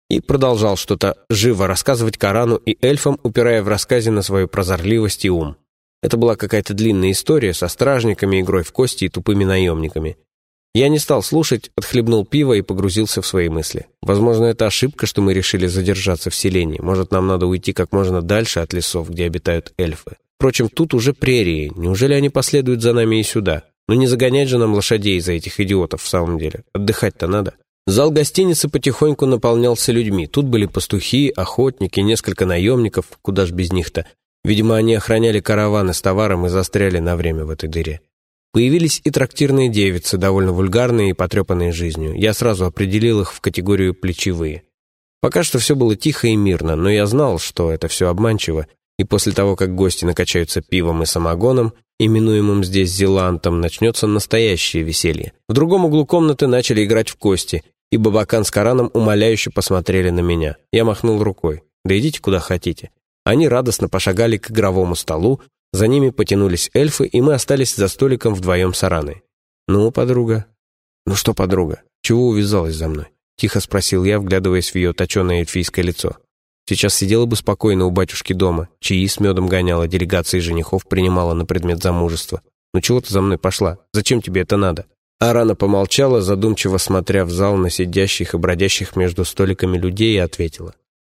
и продолжал что-то живо рассказывать Карану и эльфам, упирая в рассказе на свою прозорливость и ум. Это была какая-то длинная история со стражниками, игрой в кости и тупыми наемниками. Я не стал слушать, отхлебнул пиво и погрузился в свои мысли. Возможно, это ошибка, что мы решили задержаться в селении. Может, нам надо уйти как можно дальше от лесов, где обитают эльфы. Впрочем, тут уже прерии. Неужели они последуют за нами и сюда? Ну не загонять же нам лошадей из-за этих идиотов в самом деле. Отдыхать-то надо. Зал гостиницы потихоньку наполнялся людьми. Тут были пастухи, охотники, несколько наемников. Куда ж без них-то? Видимо, они охраняли караваны с товаром и застряли на время в этой дыре. Появились и трактирные девицы, довольно вульгарные и потрепанные жизнью. Я сразу определил их в категорию плечевые. Пока что все было тихо и мирно, но я знал, что это все обманчиво, и после того, как гости накачаются пивом и самогоном, именуемым здесь зелантом, начнется настоящее веселье. В другом углу комнаты начали играть в кости, и Бабакан с Караном умоляюще посмотрели на меня. Я махнул рукой. Да идите куда хотите. Они радостно пошагали к игровому столу, за ними потянулись эльфы, и мы остались за столиком вдвоем с Араной. «Ну, подруга?» «Ну что, подруга, чего увязалась за мной?» — тихо спросил я, вглядываясь в ее точеное эльфийское лицо. Сейчас сидела бы спокойно у батюшки дома, чаи с медом гоняла, делегации женихов принимала на предмет замужества. «Ну чего ты за мной пошла? Зачем тебе это надо?» Арана помолчала, задумчиво смотря в зал на сидящих и бродящих между столиками людей, и ответила.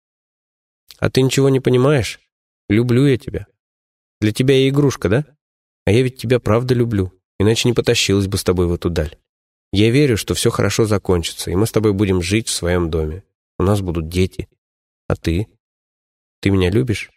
«А ты ничего не понимаешь? Люблю я тебя. Для тебя я игрушка, да? А я ведь тебя правда люблю, иначе не потащилась бы с тобой в эту даль. Я верю, что все хорошо закончится, и мы с тобой будем жить в своем доме. У нас будут дети. А ты? Ты меня любишь?»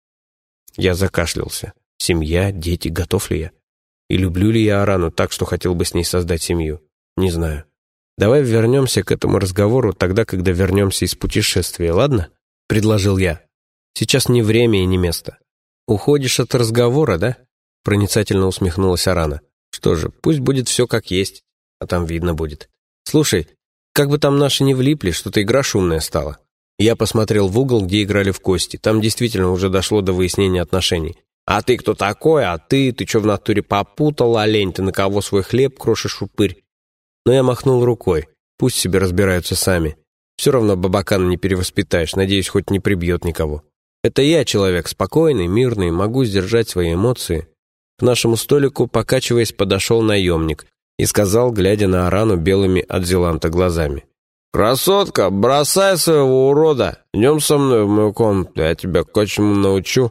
Я закашлялся. Семья, дети, готов ли я? И люблю ли я Арану так, что хотел бы с ней создать семью? Не знаю. Давай вернемся к этому разговору тогда, когда вернемся из путешествия, ладно? Предложил я. Сейчас не время и не место. Уходишь от разговора, да? Проницательно усмехнулась Арана. Что же, пусть будет все как есть, а там видно будет. Слушай, как бы там наши не влипли, что-то игра шумная стала. Я посмотрел в угол, где играли в кости. Там действительно уже дошло до выяснения отношений. «А ты кто такой? А ты? Ты что в натуре попутал, олень? Ты на кого свой хлеб крошишь, упырь?» Но я махнул рукой. Пусть себе разбираются сами. Все равно Бабакана не перевоспитаешь, надеюсь, хоть не прибьет никого. Это я человек спокойный, мирный, могу сдержать свои эмоции. К нашему столику, покачиваясь, подошел наемник и сказал, глядя на Арану белыми от зеланта глазами. «Красотка, бросай своего урода! Идем со мной в мою комнату, я тебя кое-чему научу».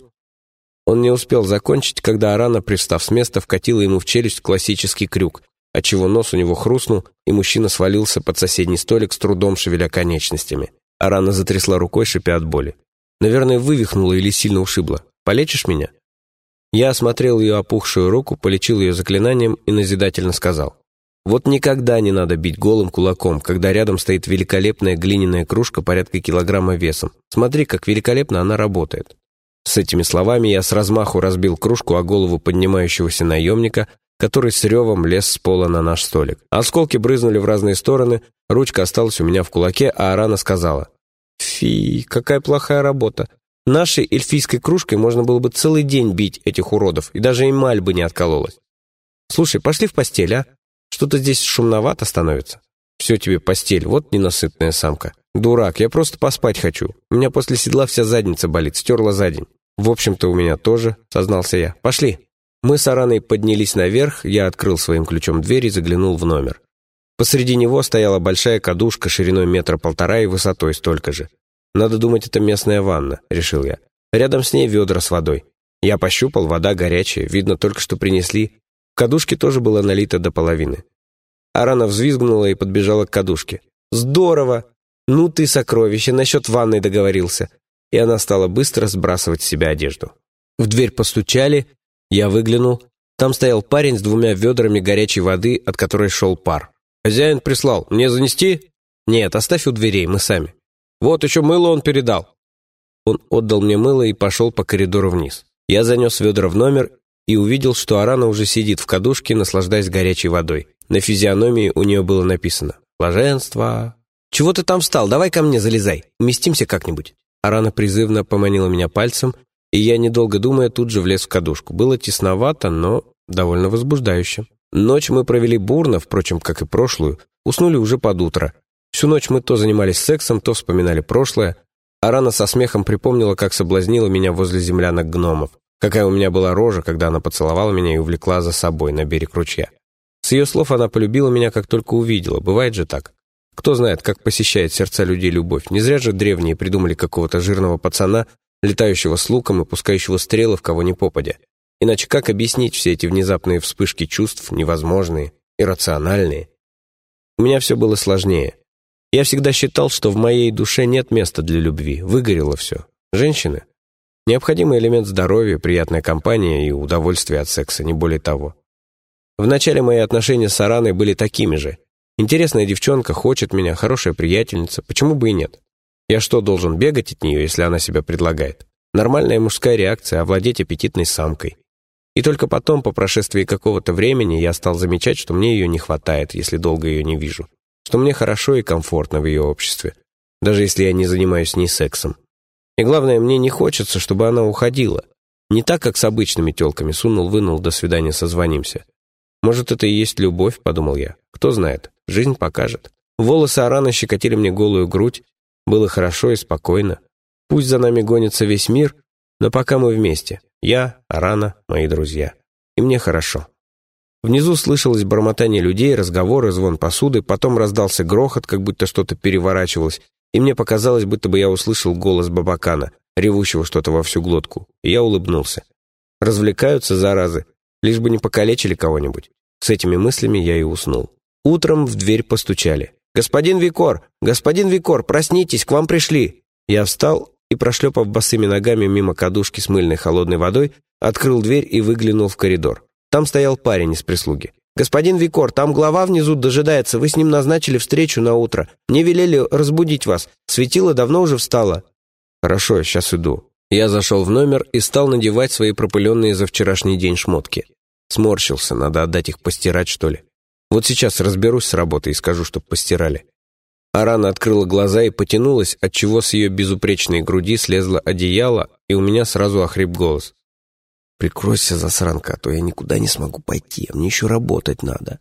Он не успел закончить, когда Арана, привстав с места, вкатила ему в челюсть классический крюк, отчего нос у него хрустнул, и мужчина свалился под соседний столик, с трудом шевеля конечностями. Арана затрясла рукой, шипя от боли. Наверное, вывихнула или сильно ушибла. «Полечишь меня?» Я осмотрел ее опухшую руку, полечил ее заклинанием и назидательно сказал. «Вот никогда не надо бить голым кулаком, когда рядом стоит великолепная глиняная кружка порядка килограмма весом. Смотри, как великолепно она работает». С этими словами я с размаху разбил кружку о голову поднимающегося наемника, который с ревом лез с пола на наш столик. Осколки брызнули в разные стороны, ручка осталась у меня в кулаке, а Арана сказала. «Фи, какая плохая работа. Нашей эльфийской кружкой можно было бы целый день бить этих уродов, и даже эмаль бы не откололась. Слушай, пошли в постель, а? Что-то здесь шумновато становится». «Все тебе постель, вот ненасытная самка». «Дурак, я просто поспать хочу. У меня после седла вся задница болит, стерла за день». «В общем-то, у меня тоже», — сознался я. «Пошли». Мы с Араной поднялись наверх, я открыл своим ключом дверь и заглянул в номер. Посреди него стояла большая кадушка шириной метра полтора и высотой столько же. «Надо думать, это местная ванна», — решил я. Рядом с ней ведра с водой. Я пощупал, вода горячая, видно, только что принесли. В кадушке тоже было налито до половины. Арана взвизгнула и подбежала к кадушке. «Здорово! Ну ты, сокровище, насчет ванной договорился». И она стала быстро сбрасывать с себя одежду. В дверь постучали, я выглянул. Там стоял парень с двумя ведрами горячей воды, от которой шел пар. «Хозяин прислал. Мне занести?» «Нет, оставь у дверей, мы сами». «Вот еще мыло он передал». Он отдал мне мыло и пошел по коридору вниз. Я занес ведра в номер и увидел, что Арана уже сидит в кадушке, наслаждаясь горячей водой. На физиономии у нее было написано «Блаженство». «Чего ты там встал? Давай ко мне залезай. Уместимся как-нибудь». Арана призывно поманила меня пальцем, и я, недолго думая, тут же влез в кадушку. Было тесновато, но довольно возбуждающе. Ночь мы провели бурно, впрочем, как и прошлую. Уснули уже под утро. Всю ночь мы то занимались сексом, то вспоминали прошлое, а Рана со смехом припомнила, как соблазнила меня возле землянок гномов, какая у меня была рожа, когда она поцеловала меня и увлекла за собой на берег ручья. С ее слов она полюбила меня, как только увидела. Бывает же так. Кто знает, как посещает сердца людей любовь. Не зря же древние придумали какого-то жирного пацана, летающего с луком и пускающего стрелы в кого ни попадя. Иначе как объяснить все эти внезапные вспышки чувств, невозможные, иррациональные? У меня все было сложнее. Я всегда считал, что в моей душе нет места для любви. Выгорело все. Женщины — необходимый элемент здоровья, приятная компания и удовольствие от секса, не более того. Вначале мои отношения с Араной были такими же. Интересная девчонка, хочет меня, хорошая приятельница, почему бы и нет? Я что, должен бегать от нее, если она себя предлагает? Нормальная мужская реакция — овладеть аппетитной самкой. И только потом, по прошествии какого-то времени, я стал замечать, что мне ее не хватает, если долго ее не вижу. Что мне хорошо и комфортно в ее обществе, даже если я не занимаюсь с ней сексом. И главное, мне не хочется, чтобы она уходила. Не так, как с обычными тёлками, сунул-вынул, до свидания, созвонимся. Может, это и есть любовь, подумал я. Кто знает, жизнь покажет. Волосы Араны щекотили мне голую грудь. Было хорошо и спокойно. Пусть за нами гонится весь мир, но пока мы вместе. Я, Арана, мои друзья. И мне хорошо. Внизу слышалось бормотание людей, разговоры, звон посуды, потом раздался грохот, как будто что-то переворачивалось, и мне показалось, будто бы я услышал голос Бабакана, ревущего что-то во всю глотку, и я улыбнулся. Развлекаются, заразы, лишь бы не покалечили кого-нибудь. С этими мыслями я и уснул. Утром в дверь постучали. «Господин Викор! Господин Викор, проснитесь, к вам пришли!» Я встал и, прошлепав босыми ногами мимо кадушки с мыльной холодной водой, открыл дверь и выглянул в коридор. Там стоял парень из прислуги. «Господин Викор, там глава внизу дожидается, вы с ним назначили встречу на утро. Мне велели разбудить вас, светило давно уже встало». «Хорошо, я сейчас иду». Я зашел в номер и стал надевать свои пропыленные за вчерашний день шмотки. Сморщился, надо отдать их постирать, что ли. Вот сейчас разберусь с работой и скажу, чтоб постирали. Арана открыла глаза и потянулась, отчего с ее безупречной груди слезло одеяло, и у меня сразу охрип голос. «Прикройся, засранка, а то я никуда не смогу пойти, а мне еще работать надо».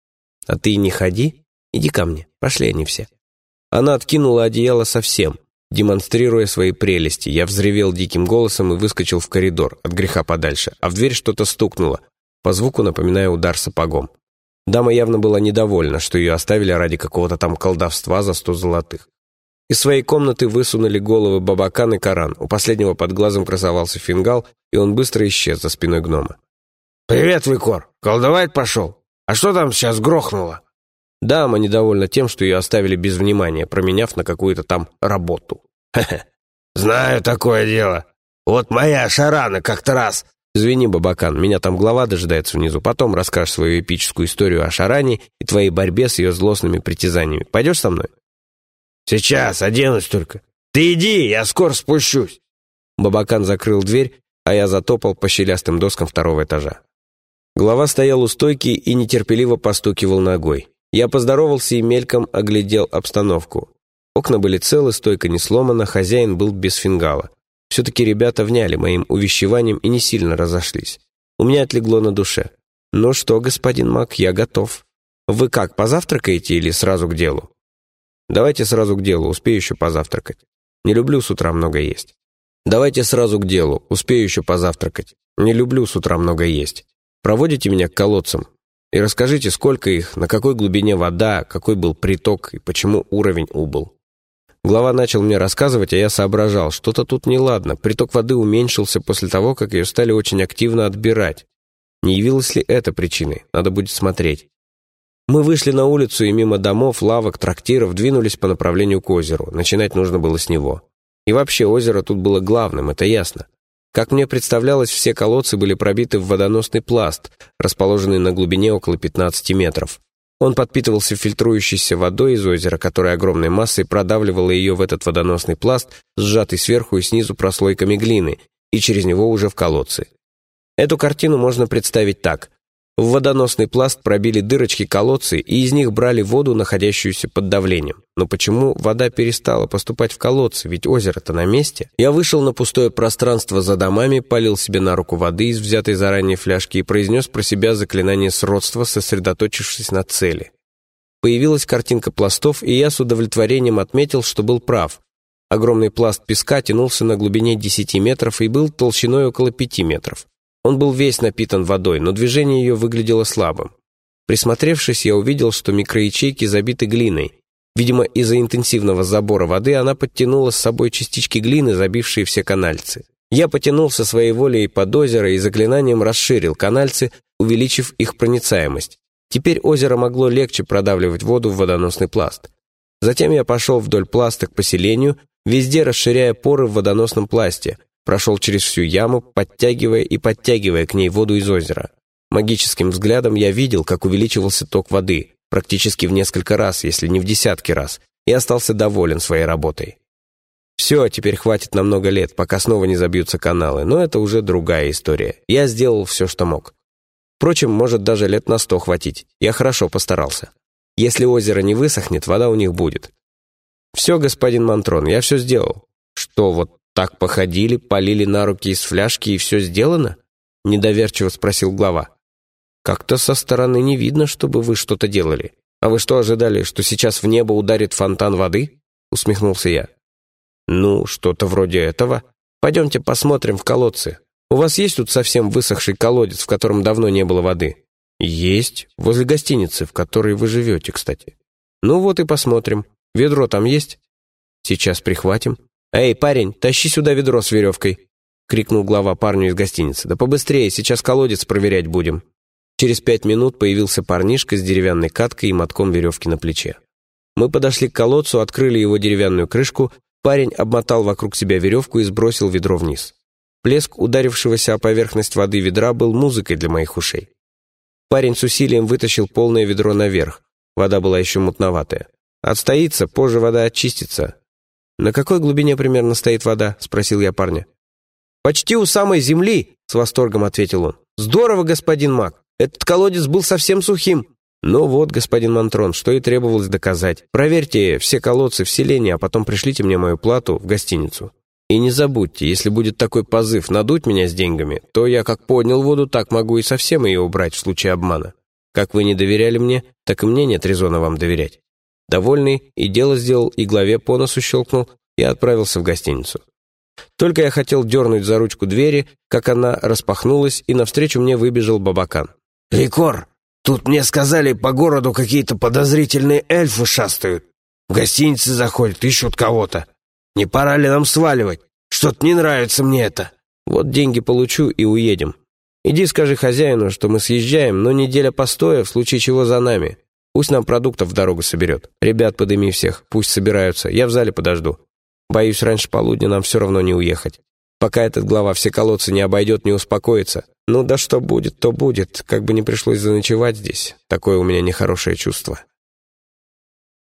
«А ты не ходи, иди ко мне, пошли они все». Она откинула одеяло совсем, демонстрируя свои прелести. Я взревел диким голосом и выскочил в коридор, от греха подальше, а в дверь что-то стукнуло, по звуку напоминая удар сапогом. Дама явно была недовольна, что ее оставили ради какого-то там колдовства за сто золотых. Из своей комнаты высунули головы Бабакан и Каран. У последнего под глазом красовался фингал, и он быстро исчез за спиной гнома. «Привет, Викор! Колдовать пошел? А что там сейчас грохнуло?» Дама недовольна тем, что ее оставили без внимания, променяв на какую-то там работу. «Хе-хе, знаю такое дело. Вот моя Шарана как-то раз...» «Извини, Бабакан, меня там глава дожидается внизу. Потом расскажешь свою эпическую историю о Шаране и твоей борьбе с ее злостными притязаниями. Пойдешь со мной?» «Сейчас, оденусь только. Ты иди, я скоро спущусь». Бабакан закрыл дверь, а я затопал по щелястым доскам второго этажа. Глава стоял у стойки и нетерпеливо постукивал ногой. Я поздоровался и мельком оглядел обстановку. Окна были целы, стойка не сломана, хозяин был без фингала. Все-таки ребята вняли моим увещеванием и не сильно разошлись. У меня отлегло на душе. «Ну что, господин Мак, я готов. Вы как, позавтракаете или сразу к делу?» «Давайте сразу к делу, успею еще позавтракать. Не люблю с утра много есть». «Давайте сразу к делу, успею еще позавтракать. Не люблю с утра много есть. Проводите меня к колодцам и расскажите, сколько их, на какой глубине вода, какой был приток и почему уровень убыл». Глава начал мне рассказывать, а я соображал, что-то тут неладно. Приток воды уменьшился после того, как ее стали очень активно отбирать. Не явилась ли это причиной? Надо будет смотреть. Мы вышли на улицу и мимо домов, лавок, трактиров двинулись по направлению к озеру. Начинать нужно было с него. И вообще озеро тут было главным, это ясно. Как мне представлялось, все колодцы были пробиты в водоносный пласт, расположенный на глубине около пятнадцати метров. Он подпитывался фильтрующейся водой из озера, которая огромной массой продавливала ее в этот водоносный пласт, сжатый сверху и снизу прослойками глины, и через него уже в колодцы. Эту картину можно представить так. В водоносный пласт пробили дырочки колодцы, и из них брали воду, находящуюся под давлением. Но почему вода перестала поступать в колодцы, ведь озеро-то на месте? Я вышел на пустое пространство за домами, полил себе на руку воды из взятой заранее фляжки и произнес про себя заклинание сродства, сосредоточившись на цели. Появилась картинка пластов, и я с удовлетворением отметил, что был прав. Огромный пласт песка тянулся на глубине десяти метров и был толщиной около пяти метров. Он был весь напитан водой, но движение ее выглядело слабым. Присмотревшись, я увидел, что микроячейки забиты глиной. Видимо, из-за интенсивного забора воды она подтянула с собой частички глины, забившие все канальцы. Я потянулся своей волей под озеро и заклинанием расширил канальцы, увеличив их проницаемость. Теперь озеро могло легче продавливать воду в водоносный пласт. Затем я пошел вдоль пласта к поселению, везде расширяя поры в водоносном пласте, прошел через всю яму, подтягивая и подтягивая к ней воду из озера. Магическим взглядом я видел, как увеличивался ток воды, практически в несколько раз, если не в десятки раз, и остался доволен своей работой. Все, теперь хватит на много лет, пока снова не забьются каналы, но это уже другая история. Я сделал все, что мог. Впрочем, может даже лет на сто хватить. Я хорошо постарался. Если озеро не высохнет, вода у них будет. Все, господин Монтрон, я все сделал. Что, вот так походили, полили на руки из фляжки и все сделано? Недоверчиво спросил глава. Как-то со стороны не видно, чтобы вы что-то делали. А вы что, ожидали, что сейчас в небо ударит фонтан воды? Усмехнулся я. Ну, что-то вроде этого. Пойдемте посмотрим в колодцы. У вас есть тут совсем высохший колодец, в котором давно не было воды? Есть. Возле гостиницы, в которой вы живете, кстати. Ну вот и посмотрим. Ведро там есть? Сейчас прихватим. Эй, парень, тащи сюда ведро с веревкой, крикнул глава парню из гостиницы. Да побыстрее, сейчас колодец проверять будем. Через пять минут появился парнишка с деревянной каткой и мотком веревки на плече. Мы подошли к колодцу, открыли его деревянную крышку, парень обмотал вокруг себя веревку и сбросил ведро вниз. Плеск ударившегося о поверхность воды ведра был музыкой для моих ушей. Парень с усилием вытащил полное ведро наверх. Вода была еще мутноватая. «Отстоится, позже вода очистится». «На какой глубине примерно стоит вода?» — спросил я парня. «Почти у самой земли», — с восторгом ответил он. «Здорово, господин маг. Этот колодец был совсем сухим». «Ну вот, господин Монтрон, что и требовалось доказать. Проверьте все колодцы в селении, а потом пришлите мне мою плату в гостиницу. И не забудьте, если будет такой позыв надуть меня с деньгами, то я как поднял воду, так могу и совсем ее убрать в случае обмана. Как вы не доверяли мне, так и мне нет резона вам доверять». Довольный, и дело сделал, и главе по носу щелкнул, и отправился в гостиницу. Только я хотел дернуть за ручку двери, как она распахнулась, и навстречу мне выбежал Бабакан. «Ликор, тут мне сказали, по городу какие-то подозрительные эльфы шастают. В гостинице заходят, ищут кого-то. Не пора ли нам сваливать? Что-то не нравится мне это». «Вот деньги получу и уедем. Иди скажи хозяину, что мы съезжаем, но неделя постоя, в случае чего за нами. Пусть нам продуктов в дорогу соберет. Ребят, подыми всех, пусть собираются, я в зале подожду. Боюсь, раньше полудня нам все равно не уехать. Пока этот глава все колодцы не обойдет, не успокоится. Ну да что будет, то будет, как бы не пришлось заночевать здесь. Такое у меня нехорошее чувство».